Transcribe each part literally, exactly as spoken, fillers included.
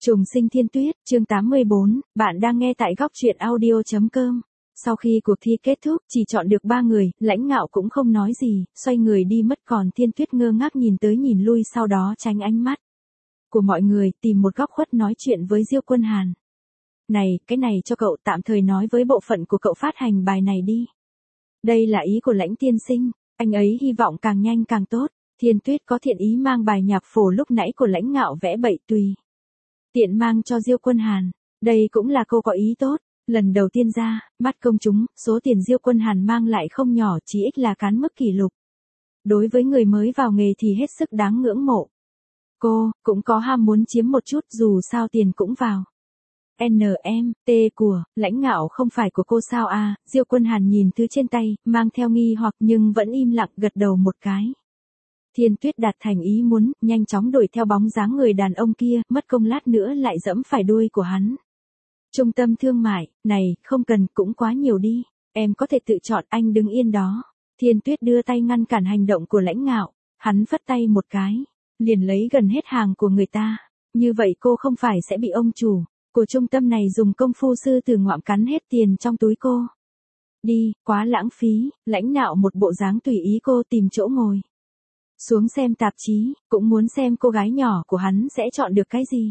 Trùng sinh thiên tuyết, chương tám mươi bốn, bạn đang nghe tại góc truyện audio.com. Sau khi cuộc thi kết thúc, chỉ chọn được ba người, Lãnh Ngạo cũng không nói gì, xoay người đi mất, còn thiên tuyết ngơ ngác nhìn tới nhìn lui, sau đó tránh ánh mắt của mọi người, tìm một góc khuất nói chuyện với Diêu Quân Hàn. Này, cái này cho cậu, tạm thời nói với bộ phận của cậu phát hành bài này đi. Đây là ý của Lãnh tiên sinh, anh ấy hy vọng càng nhanh càng tốt. Thiên tuyết có thiện ý mang bài nhạc phổ lúc nãy của Lãnh Ngạo vẽ bậy tùy tiện mang cho Diêu Quân Hàn. Đây cũng là cô có ý tốt. Lần đầu tiên ra, mắt công chúng, số tiền Diêu Quân Hàn mang lại không nhỏ, chí ít là cán mức kỷ lục. Đối với người mới vào nghề thì hết sức đáng ngưỡng mộ. Cô, cũng có ham muốn chiếm một chút, dù sao tiền cũng vào. en em, T của, Lãnh Ngạo không phải của cô sao à, Diêu Quân Hàn nhìn thứ trên tay, mang theo nghi hoặc nhưng vẫn im lặng gật đầu một cái. Thiên tuyết đạt thành ý muốn, nhanh chóng đuổi theo bóng dáng người đàn ông kia, mất công lát nữa lại dẫm phải đuôi của hắn. Trung tâm thương mại, này, không cần, cũng quá nhiều đi, em có thể tự chọn, anh đứng yên đó. Thiên tuyết đưa tay ngăn cản hành động của Lãnh Ngạo, hắn phất tay một cái, liền lấy gần hết hàng của người ta. Như vậy cô không phải sẽ bị ông chủ của trung tâm này dùng công phu sư tử ngoạm cắn hết tiền trong túi cô. Đi, quá lãng phí. Lãnh Ngạo một bộ dáng tùy ý cô tìm chỗ ngồi xuống xem tạp chí, cũng muốn xem cô gái nhỏ của hắn sẽ chọn được cái gì.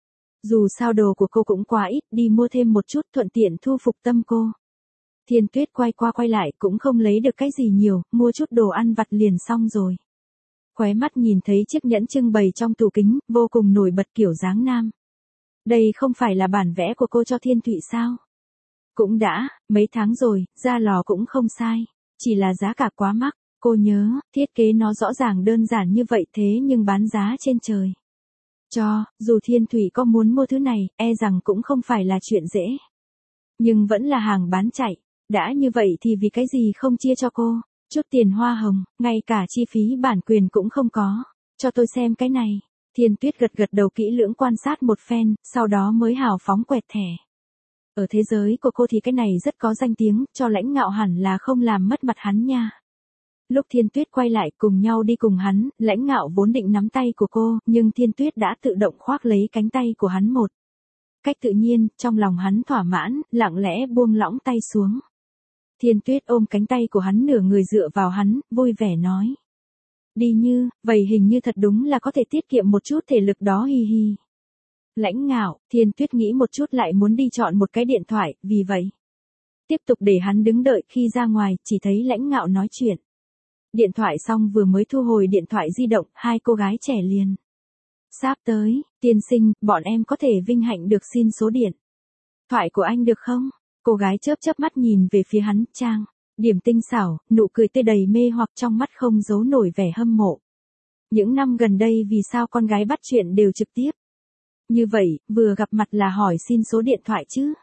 Dù sao đồ của cô cũng quá ít, đi mua thêm một chút thuận tiện thu phục tâm cô. Thiên tuyết quay qua quay lại cũng không lấy được cái gì nhiều, mua chút đồ ăn vặt liền xong rồi. Khóe mắt nhìn thấy chiếc nhẫn trưng bày trong tủ kính, vô cùng nổi bật kiểu dáng nam. Đây không phải là bản vẽ của cô cho Thiên Thụy sao? Cũng đã, mấy tháng rồi, ra lò cũng không sai, chỉ là giá cả quá mắc. Cô nhớ, thiết kế nó rõ ràng đơn giản như vậy thế nhưng bán giá trên trời. Cho, dù Thiên Thủy có muốn mua thứ này, e rằng cũng không phải là chuyện dễ. Nhưng vẫn là hàng bán chạy. Đã như vậy thì vì cái gì không chia cho cô? Chút tiền hoa hồng, ngay cả chi phí bản quyền cũng không có. Cho tôi xem cái này. Thiên tuyết gật gật đầu kỹ lưỡng quan sát một phen, sau đó mới hào phóng quẹt thẻ. Ở thế giới của cô thì cái này rất có danh tiếng, cho Lãnh Ngạo hẳn là không làm mất mặt hắn nha. Lúc Thiên Tuyết quay lại cùng nhau đi cùng hắn, Lãnh Ngạo vốn định nắm tay của cô, nhưng Thiên Tuyết đã tự động khoác lấy cánh tay của hắn một cách tự nhiên, trong lòng hắn thỏa mãn, lặng lẽ buông lỏng tay xuống. Thiên Tuyết ôm cánh tay của hắn nửa người dựa vào hắn, vui vẻ nói. Đi Như, vậy hình như thật đúng là có thể tiết kiệm một chút thể lực đó hi hi. Lãnh Ngạo, Thiên Tuyết nghĩ một chút lại muốn đi chọn một cái điện thoại, vì vậy tiếp tục để hắn đứng đợi, khi ra ngoài, chỉ thấy Lãnh Ngạo nói chuyện. Điện thoại xong vừa mới thu hồi điện thoại di động, hai cô gái trẻ liền sắp tới. Tiên sinh, bọn em có thể vinh hạnh được xin số điện thoại của anh được không? Cô gái chớp chớp mắt nhìn về phía hắn, trang điểm tinh xảo, nụ cười tươi đầy mê hoặc, trong mắt không giấu nổi vẻ hâm mộ. Những năm gần đây vì sao con gái bắt chuyện đều trực tiếp như vậy, vừa gặp mặt là hỏi xin số điện thoại chứ?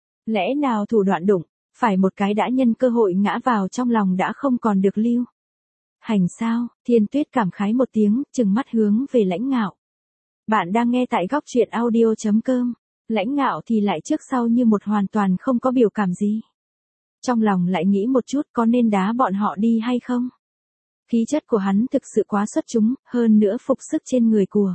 Lẽ nào thủ đoạn đụng phải một cái đã nhân cơ hội ngã vào trong lòng đã không còn được lưu hành sao? Thiên tuyết cảm khái một tiếng, trừng mắt hướng về Lãnh Ngạo. Bạn đang nghe tại góc truyện audio.com. Lãnh Ngạo thì lại trước sau như một, hoàn toàn không có biểu cảm gì. Trong lòng lại nghĩ một chút có nên đá bọn họ đi hay không? Khí chất của hắn thực sự quá xuất chúng, hơn nữa phục sức trên người của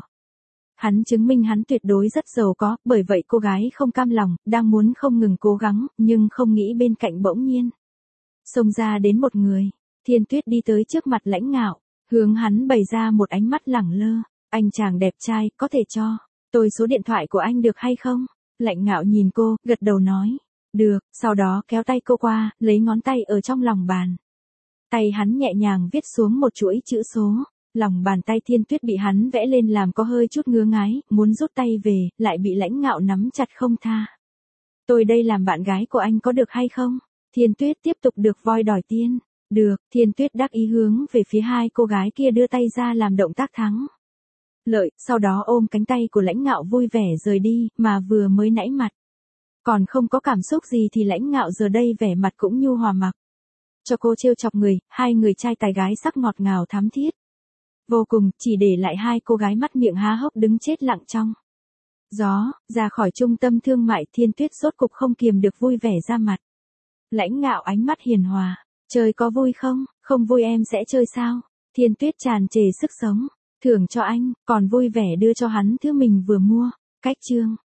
hắn chứng minh hắn tuyệt đối rất giàu có, bởi vậy cô gái không cam lòng, đang muốn không ngừng cố gắng, nhưng không nghĩ bên cạnh bỗng nhiên xông ra đến một người. Thiên tuyết đi tới trước mặt Lãnh Ngạo, hướng hắn bày ra một ánh mắt lẳng lơ. Anh chàng đẹp trai, có thể cho tôi số điện thoại của anh được hay không? Lãnh Ngạo nhìn cô, gật đầu nói. Được, sau đó kéo tay cô qua, lấy ngón tay ở trong lòng bàn tay hắn nhẹ nhàng viết xuống một chuỗi chữ số. Lòng bàn tay Thiên tuyết bị hắn vẽ lên làm có hơi chút ngứa ngái, muốn rút tay về, lại bị Lãnh Ngạo nắm chặt không tha. Tôi đây làm bạn gái của anh có được hay không? Thiên tuyết tiếp tục được voi đòi tiên. Được, Thiên tuyết đắc ý hướng về phía hai cô gái kia đưa tay ra làm động tác thắng lợi, sau đó ôm cánh tay của Lãnh Ngạo vui vẻ rời đi, mà vừa mới nãy mặt còn không có cảm xúc gì thì Lãnh Ngạo giờ đây vẻ mặt cũng nhu hòa mặc cho cô trêu chọc người, hai người trai tài gái sắc ngọt ngào thắm thiết vô cùng, chỉ để lại hai cô gái mắt miệng há hốc đứng chết lặng trong gió. Ra khỏi trung tâm thương mại, Thiên tuyết rốt cục không kiềm được vui vẻ ra mặt. Lãnh Ngạo ánh mắt hiền hòa. Chơi có vui không? Không vui em sẽ chơi sao? Thiên tuyết tràn trề sức sống. Thưởng cho anh, còn vui vẻ đưa cho hắn thứ mình vừa mua. Cách chương